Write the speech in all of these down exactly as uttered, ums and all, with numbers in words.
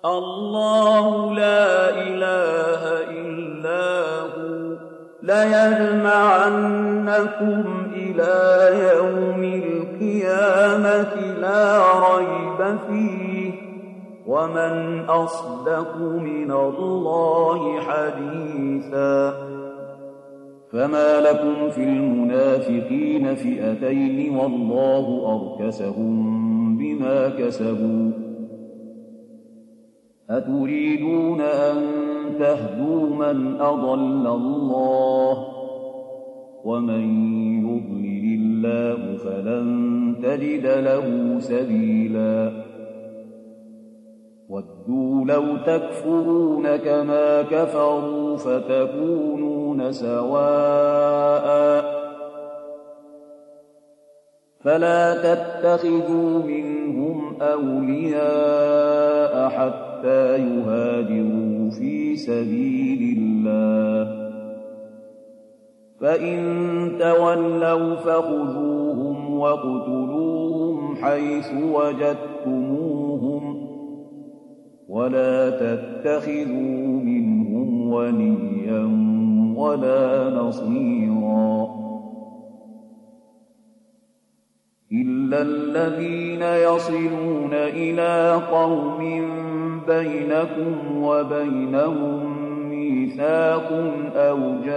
الله لا إله إلا هو ليجمعنكم إلى يوم القيامة لا ريب فيه ومن أصدق من الله حديثا فما لكم في المنافقين فئتين والله أركسهم بما كسبوا أتريدون أن تهدوا من أضل الله ومن يضلل الله فلن تجد له سبيلا ودوا لو تكفرون كما كفروا فتكونون سواء فلا تتخذوا منهم أولياء حتى يهاجروا في سبيل الله فإن تولوا فخذوهم واقتلوهم حيث وجدتموهم ولا تتخذوا منهم وليا ولا نصيرا إلا الذين يصلون إلى قوم بينكم وبينهم ميثاق أو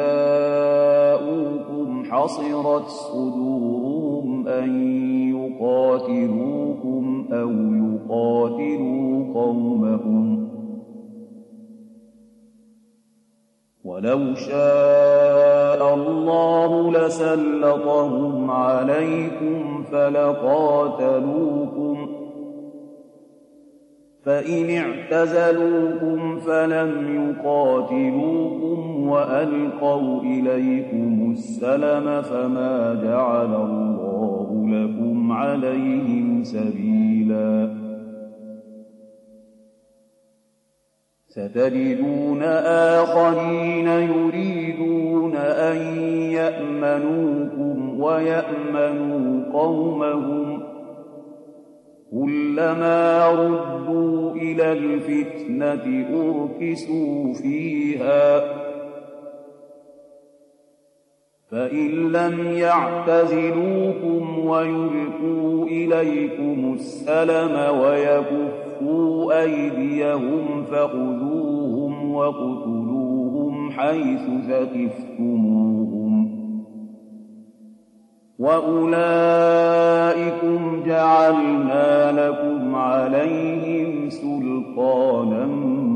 جاءوكم حصرت صدورهم أن يقاتلوكم أو يقاتلوا قومهم ولو شاء الله لسلطهم عليكم فلقاتلوكم فإن اعتزلوكم فلم يقاتلوكم وألقوا إليكم السلم فما جعل الله لكم عليهم سبيلا ستجدون آخرين يريدون أن يأمنوكم ويأمنوا قومهم كلما ردوا إلى الفتنة أركسوا فيها فإن لم يعتزلوكم ويلقوا إليكم السلم ويكفوا أيديهم فخذوهم واقتلوهم حيث ثقفتموهم وأولئكم جعلنا لكم عليهم سلطانا